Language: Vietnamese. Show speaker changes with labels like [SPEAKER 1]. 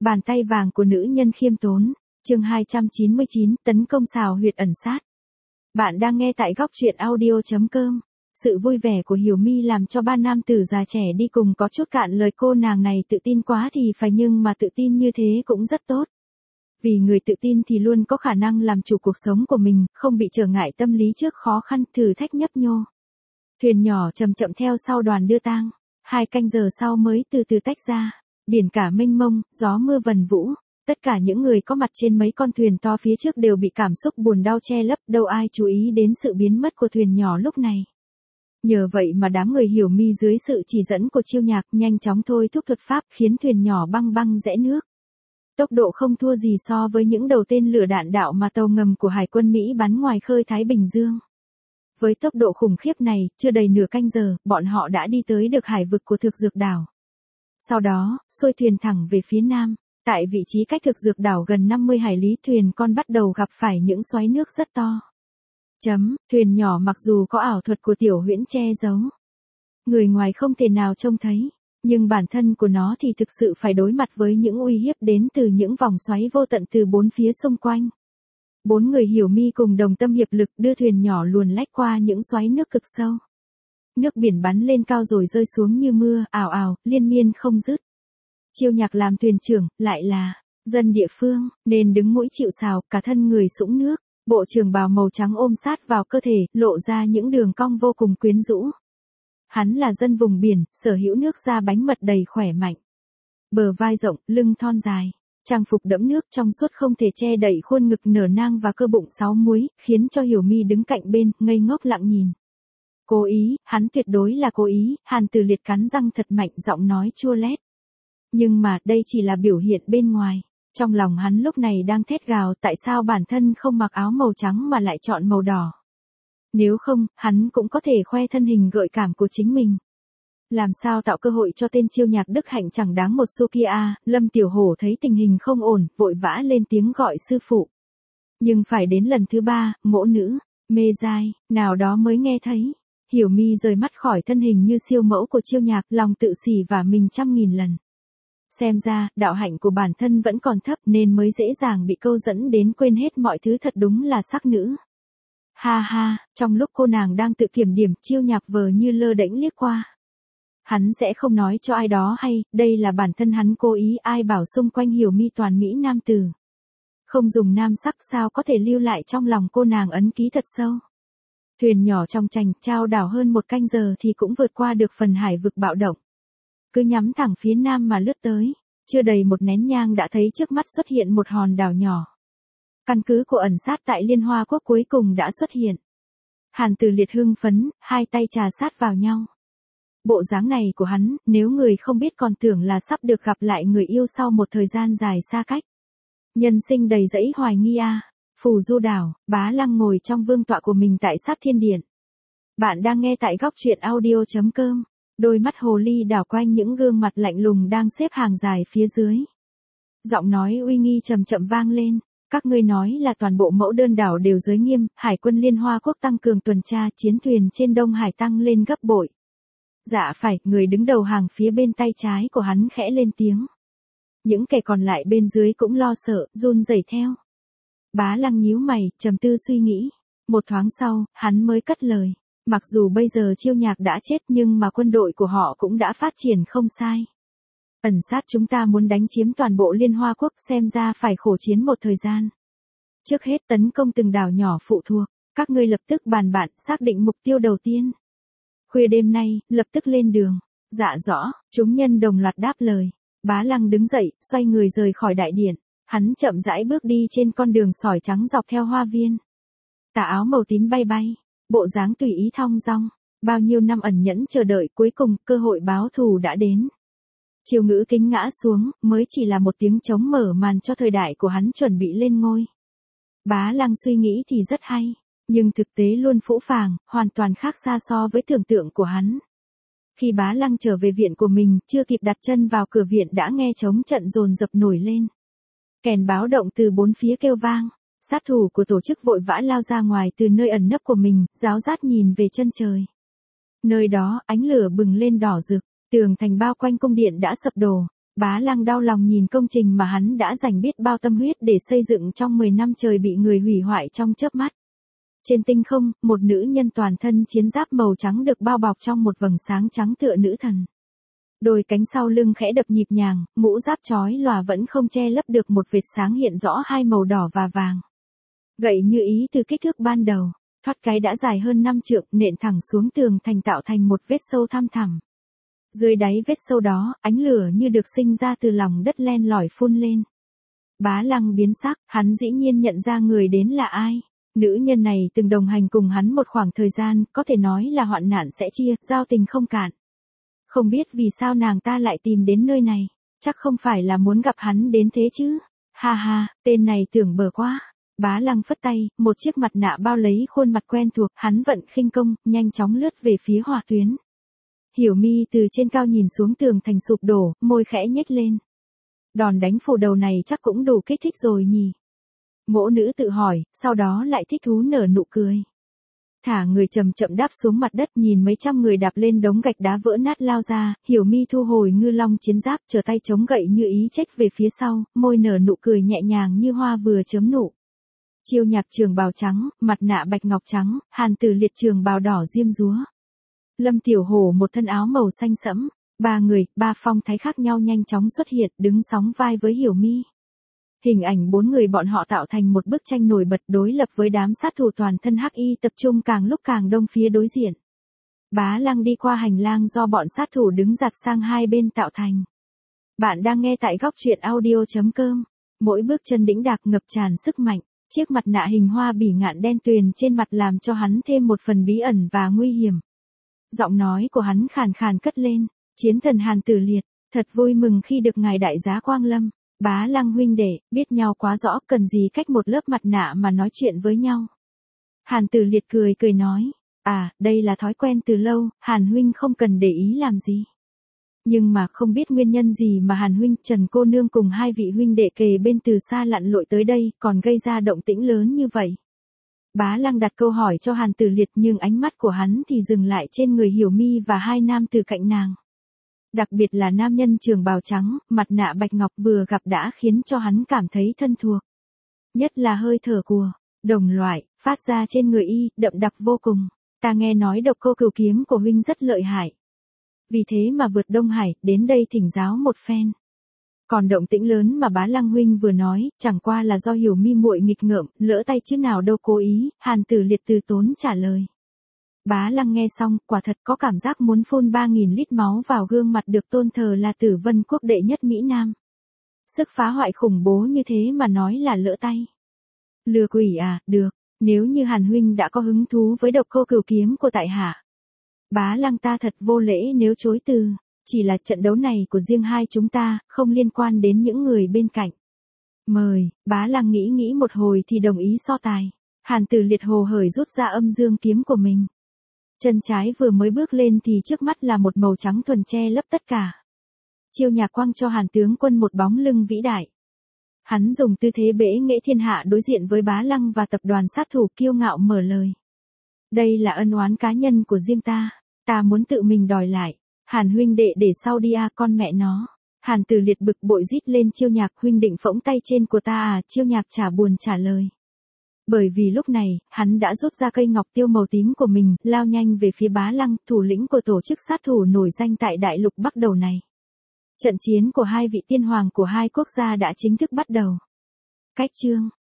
[SPEAKER 1] Bàn tay vàng của nữ nhân khiêm tốn. Chương 299, tấn công xào huyệt ẩn sát. Bạn đang nghe tại góc truyện audio.com. Sự vui vẻ của Hiểu My làm cho ba nam tử già trẻ đi cùng có chút cạn lời. Cô nàng này tự tin quá thì phải, nhưng mà tự tin như thế cũng rất tốt. Vì người tự tin thì luôn có khả năng làm chủ cuộc sống của mình, không bị trở ngại tâm lý trước khó khăn, thử thách nhấp nhô. Thuyền nhỏ chậm chậm theo sau đoàn đưa tang. 2 canh giờ sau mới từ từ tách ra. Biển cả mênh mông, gió mưa vần vũ. Tất cả những người có mặt trên mấy con thuyền to phía trước đều bị cảm xúc buồn đau che lấp, đâu ai chú ý đến sự biến mất của thuyền nhỏ lúc này. Nhờ vậy mà đám người Hiểu My dưới sự chỉ dẫn của Chiêu Nhạc nhanh chóng thôi thúc thuật pháp khiến thuyền nhỏ băng băng rẽ nước. Tốc độ không thua gì so với những đầu tên lửa đạn đạo mà tàu ngầm của Hải quân Mỹ bắn ngoài khơi Thái Bình Dương. Với tốc độ khủng khiếp này, chưa đầy nửa canh giờ, bọn họ đã đi tới được hải vực của thực dược đảo. Sau đó, xuôi thuyền thẳng về phía nam. Tại vị trí cách thực dược đảo gần 50 hải lý, thuyền con bắt đầu gặp phải những xoáy nước rất to. Thuyền nhỏ mặc dù có ảo thuật của Tiểu Huyễn che giấu, người ngoài không thể nào trông thấy, nhưng bản thân của nó thì thực sự phải đối mặt với những uy hiếp đến từ những vòng xoáy vô tận từ bốn phía xung quanh. 4 người Hiểu My cùng đồng tâm hiệp lực đưa thuyền nhỏ luồn lách qua những xoáy nước cực sâu. Nước biển bắn lên cao rồi rơi xuống như mưa, ào ào, liên miên không dứt. Chiêu Nhạc làm thuyền trưởng, lại là dân địa phương, nên đứng mũi chịu sào, cả thân người sũng nước, bộ trường bào màu trắng ôm sát vào cơ thể, lộ ra những đường cong vô cùng quyến rũ. Hắn là dân vùng biển, sở hữu nước da bánh mật đầy khỏe mạnh. Bờ vai rộng, lưng thon dài, trang phục đẫm nước trong suốt không thể che đậy khuôn ngực nở nang và cơ bụng 6 múi, khiến cho Hiểu My đứng cạnh bên, ngây ngốc lặng nhìn. Cố ý, hắn tuyệt đối là cố ý. Hàn Tử Liệt cắn răng thật mạnh, giọng nói chua lét. Nhưng mà, đây chỉ là biểu hiện bên ngoài. Trong lòng hắn lúc này đang thét gào, tại sao bản thân không mặc áo màu trắng mà lại chọn màu đỏ. Nếu không, hắn cũng có thể khoe thân hình gợi cảm của chính mình. Làm sao tạo cơ hội cho tên Chiêu Nhạc đức hạnh chẳng đáng một xu kia à? Lâm Tiểu Hổ thấy tình hình không ổn, vội vã lên tiếng gọi sư phụ. Nhưng phải đến lần thứ 3, mỗ nữ, mê giai, nào đó mới nghe thấy. Hiểu My rời mắt khỏi thân hình như siêu mẫu của Chiêu Nhạc, lòng tự xỉ vả mình 100.000 lần. Xem ra, đạo hạnh của bản thân vẫn còn thấp nên mới dễ dàng bị câu dẫn đến quên hết mọi thứ, thật đúng là sắc nữ. Ha ha, trong lúc cô nàng đang tự kiểm điểm, Chiêu Nhạc vờ như lơ đễnh liếc qua. Hắn sẽ không nói cho ai đó hay, đây là bản thân hắn cố ý, ai bảo xung quanh Hiểu My toàn mỹ nam tử. Không dùng nam sắc sao có thể lưu lại trong lòng cô nàng ấn ký thật sâu. Thuyền nhỏ trong chành chao đảo hơn 1 canh giờ thì cũng vượt qua được phần hải vực bạo động. Cứ nhắm thẳng phía nam mà lướt tới, chưa đầy 1 nén nhang đã thấy trước mắt xuất hiện một hòn đảo nhỏ. Căn cứ của ẩn sát tại Liên Hoa Quốc cuối cùng đã xuất hiện. Hàn Tử Liệt hưng phấn, 2 tay trà sát vào nhau. Bộ dáng này của hắn, nếu người không biết còn tưởng là sắp được gặp lại người yêu sau một thời gian dài xa cách. Nhân sinh đầy dẫy hoài nghi a. Phù Du đảo, Bá Lăng ngồi trong vương tọa của mình tại Sát Thiên Điện. Bạn đang nghe tại góc truyện audio.com. Đôi mắt hồ ly đảo quanh những gương mặt lạnh lùng đang xếp hàng dài phía dưới. Giọng nói uy nghi chậm chậm vang lên. Các ngươi nói là toàn bộ mẫu đơn đảo đều giới nghiêm, Hải quân Liên Hoa Quốc tăng cường tuần tra, chiến thuyền trên Đông Hải tăng lên gấp bội. Dạ phải, người đứng đầu hàng phía bên tay trái của hắn khẽ lên tiếng. Những kẻ còn lại bên dưới cũng lo sợ, run rẩy theo. Bá Lăng nhíu mày, trầm tư suy nghĩ. Một thoáng sau, hắn mới cất lời. Mặc dù bây giờ Chiêu Nhạc đã chết nhưng mà quân đội của họ cũng đã phát triển không sai. Ẩn sát chúng ta muốn đánh chiếm toàn bộ Liên Hoa Quốc, xem ra phải khổ chiến một thời gian. Trước hết tấn công từng đảo nhỏ phụ thuộc, các ngươi lập tức bàn bạc xác định mục tiêu đầu tiên. Khuya đêm nay, lập tức lên đường. Dạ rõ, chúng nhân đồng loạt đáp lời. Bá Lăng đứng dậy, xoay người rời khỏi đại điện. Hắn chậm rãi bước đi trên con đường sỏi trắng dọc theo hoa viên. Tà áo màu tím bay bay, bộ dáng tùy ý thong dong. Bao nhiêu năm ẩn nhẫn chờ đợi, cuối cùng cơ hội báo thù đã đến. Chiêu Ngữ kính ngã xuống, mới chỉ là một tiếng trống mở màn cho thời đại của hắn chuẩn bị lên ngôi. Bá Lăng suy nghĩ thì rất hay, nhưng thực tế luôn phũ phàng, hoàn toàn khác xa so với tưởng tượng của hắn. Khi Bá Lăng trở về viện của mình, chưa kịp đặt chân vào cửa viện đã nghe trống trận dồn dập nổi lên. Kèn báo động từ bốn phía kêu vang, sát thủ của tổ chức vội vã lao ra ngoài từ nơi ẩn nấp của mình, ráo rát nhìn về chân trời. Nơi đó, ánh lửa bừng lên đỏ rực, tường thành bao quanh cung điện đã sập đổ, Bá Lăng đau lòng nhìn công trình mà hắn đã dành biết bao tâm huyết để xây dựng trong 10 năm trời bị người hủy hoại trong chớp mắt. Trên tinh không, một nữ nhân toàn thân chiến giáp màu trắng được bao bọc trong một vầng sáng trắng tựa nữ thần. Đôi cánh sau lưng khẽ đập nhịp nhàng, mũ giáp chói lòa vẫn không che lấp được một vệt sáng hiện rõ hai màu đỏ và vàng. Gậy như ý từ kích thước ban đầu, thoát cái đã dài hơn 5 trượng, nện thẳng xuống tường thành tạo thành một vết sâu thăm thẳm. Dưới đáy vết sâu đó, ánh lửa như được sinh ra từ lòng đất len lỏi phun lên. Bá Lăng biến sắc, hắn dĩ nhiên nhận ra người đến là ai. Nữ nhân này từng đồng hành cùng hắn một khoảng thời gian, có thể nói là hoạn nạn sẽ chia, giao tình không cạn. Không biết vì sao nàng ta lại tìm đến nơi này, chắc không phải là muốn gặp hắn đến thế chứ. Ha ha, tên này tưởng bờ quá. Bá Lăng phất tay, một chiếc mặt nạ bao lấy khuôn mặt quen thuộc, hắn vận khinh công, nhanh chóng lướt về phía hỏa tuyến. Hiểu Mi từ trên cao nhìn xuống tường thành sụp đổ, môi khẽ nhếch lên. Đòn đánh phủ đầu này chắc cũng đủ kích thích rồi nhỉ. Mỗ nữ tự hỏi, sau đó lại thích thú nở nụ cười. Thả người chậm chậm đáp xuống mặt đất, nhìn mấy trăm người đạp lên đống gạch đá vỡ nát lao ra, Hiểu Mi thu hồi ngư long chiến giáp, trở tay chống gậy như ý chếch về phía sau, môi nở nụ cười nhẹ nhàng như hoa vừa chớm nụ. Chiêu Nhạc trường bào trắng, mặt nạ bạch ngọc trắng, Hàn Tử Liệt trường bào đỏ diêm dúa. Lâm Tiểu Hổ một thân áo màu xanh sẫm, ba người, ba phong thái khác nhau nhanh chóng xuất hiện, đứng sóng vai với Hiểu Mi. Hình ảnh bốn người bọn họ tạo thành một bức tranh nổi bật đối lập với đám sát thủ toàn thân hắc y tập trung càng lúc càng đông phía đối diện. Bá Lăng đi qua hành lang do bọn sát thủ đứng giặt sang hai bên tạo thành. Bạn đang nghe tại góc truyện audio.com. Mỗi bước chân đĩnh đạc ngập tràn sức mạnh, chiếc mặt nạ hình hoa bỉ ngạn đen tuyền trên mặt làm cho hắn thêm một phần bí ẩn và nguy hiểm. Giọng nói của hắn khàn khàn cất lên, chiến thần Hàn Tử Liệt, thật vui mừng khi được ngài đại giá quang lâm. Bá Lăng huynh đệ, biết nhau quá rõ, cần gì cách một lớp mặt nạ mà nói chuyện với nhau. Hàn Tử Liệt cười cười nói, đây là thói quen từ lâu, Hàn huynh không cần để ý làm gì. Nhưng mà không biết nguyên nhân gì mà Hàn huynh, Trần cô nương cùng hai vị huynh đệ kề bên từ xa lặn lội tới đây, còn gây ra động tĩnh lớn như vậy. Bá Lăng đặt câu hỏi cho Hàn Tử Liệt nhưng ánh mắt của hắn thì dừng lại trên người Hiểu Mi và hai nam từ cạnh nàng. Đặc biệt là nam nhân trường bào trắng, mặt nạ bạch ngọc vừa gặp đã khiến cho hắn cảm thấy thân thuộc. Nhất là hơi thở của đồng loại, phát ra trên người y, đậm đặc vô cùng. Ta nghe nói độc cô cửu kiếm của huynh rất lợi hại. Vì thế mà vượt Đông Hải, đến đây thỉnh giáo một phen. Còn động tĩnh lớn mà Bá Lăng huynh vừa nói, chẳng qua là do Hiểu Mi muội nghịch ngợm, lỡ tay chứ nào đâu cố ý, Hàn Tử Liệt từ tốn trả lời. Bá Lăng nghe xong, quả thật có cảm giác muốn phun 3.000 lít máu vào gương mặt được tôn thờ là Tử Vân Quốc đệ nhất Mỹ Nam. Sức phá hoại khủng bố như thế mà nói là lỡ tay. Lừa quỷ à, được, nếu như Hàn huynh đã có hứng thú với độc cô cửu kiếm của tại hạ. Bá Lăng ta thật vô lễ nếu chối từ, chỉ là trận đấu này của riêng hai chúng ta, không liên quan đến những người bên cạnh. Mời, Bá Lăng nghĩ một hồi thì đồng ý so tài. Hàn Tử Liệt hồ hởi rút ra âm dương kiếm của mình. Chân trái vừa mới bước lên thì trước mắt là một màu trắng thuần che lấp tất cả. Chiêu Nhạc quang cho Hàn tướng quân một bóng lưng vĩ đại. Hắn dùng tư thế bẽ nghệ thiên hạ đối diện với Bá Lăng và tập đoàn sát thủ kiêu ngạo mở lời. Đây là ân oán cá nhân của riêng ta, ta muốn tự mình đòi lại. Hàn huynh đệ để sau đi con mẹ nó. Hàn Tử Liệt bực bội rít lên Chiêu Nhạc, huynh định phỗng tay trên của ta Chiêu Nhạc chả buồn trả lời. Bởi vì lúc này, hắn đã rút ra cây ngọc tiêu màu tím của mình, lao nhanh về phía Bá Lăng, thủ lĩnh của tổ chức sát thủ nổi danh tại đại lục Bắc đầu này. Trận chiến của hai vị tiên hoàng của hai quốc gia đã chính thức bắt đầu. Cách chương